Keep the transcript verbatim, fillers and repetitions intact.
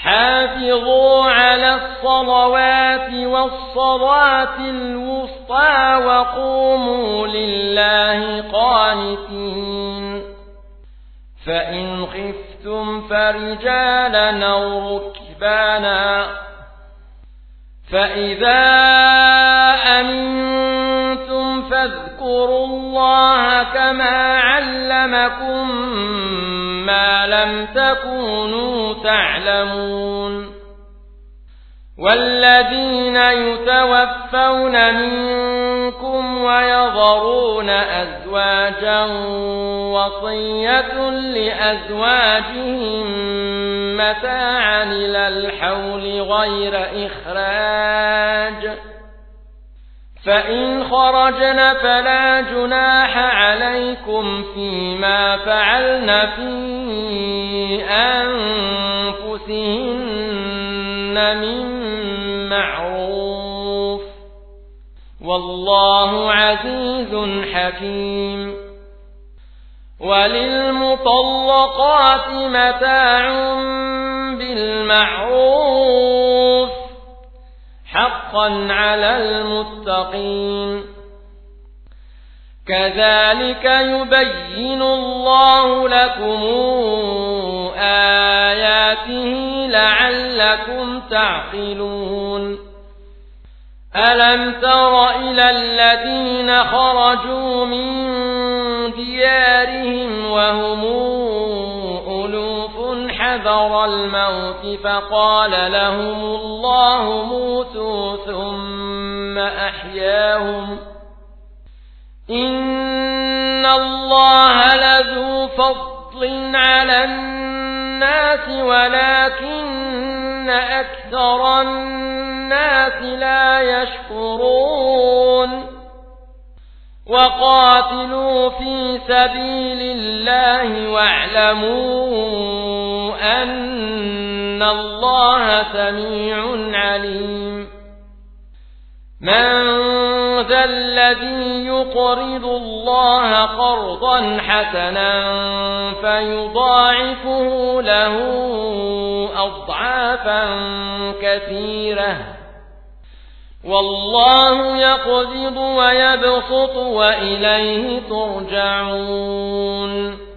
حافظوا على الصلوات والصلاة الوسطى وقوموا لله قانتين فإن خفتم فرجالا أو ركبانا فإذا أمنتم فاذكروا الله كما علمكم ما لم تكونوا تعلمون والذين يتوفون منكم ويذرون أزواجا وصية لأزواجهم متاعا إلى الحول غير إخراج فإن خرجن فلا جناح عليكم فيما فعلن في أنفسهن من معروف والله عزيز حكيم وللمطلقات متاع بالمعروف حقا على المتقين كذلك يبين الله لكم آياته لعلكم تعقلون ألم تر إلى الذين خرجوا من ديارهم وهم ألوف حذر الموت فقال لهم الله موتوا ثم أحياهم إن الله لذو فضل على الناس ولكن أكثر الناس لا يشكرون وقاتلوا في سبيل الله واعلموا أن الله سميع عليم من ذا الذي يقرض الله قرضا حسنا فيضاعفه له أضعافا كثيرة والله يقبض ويبسط وإليه ترجعون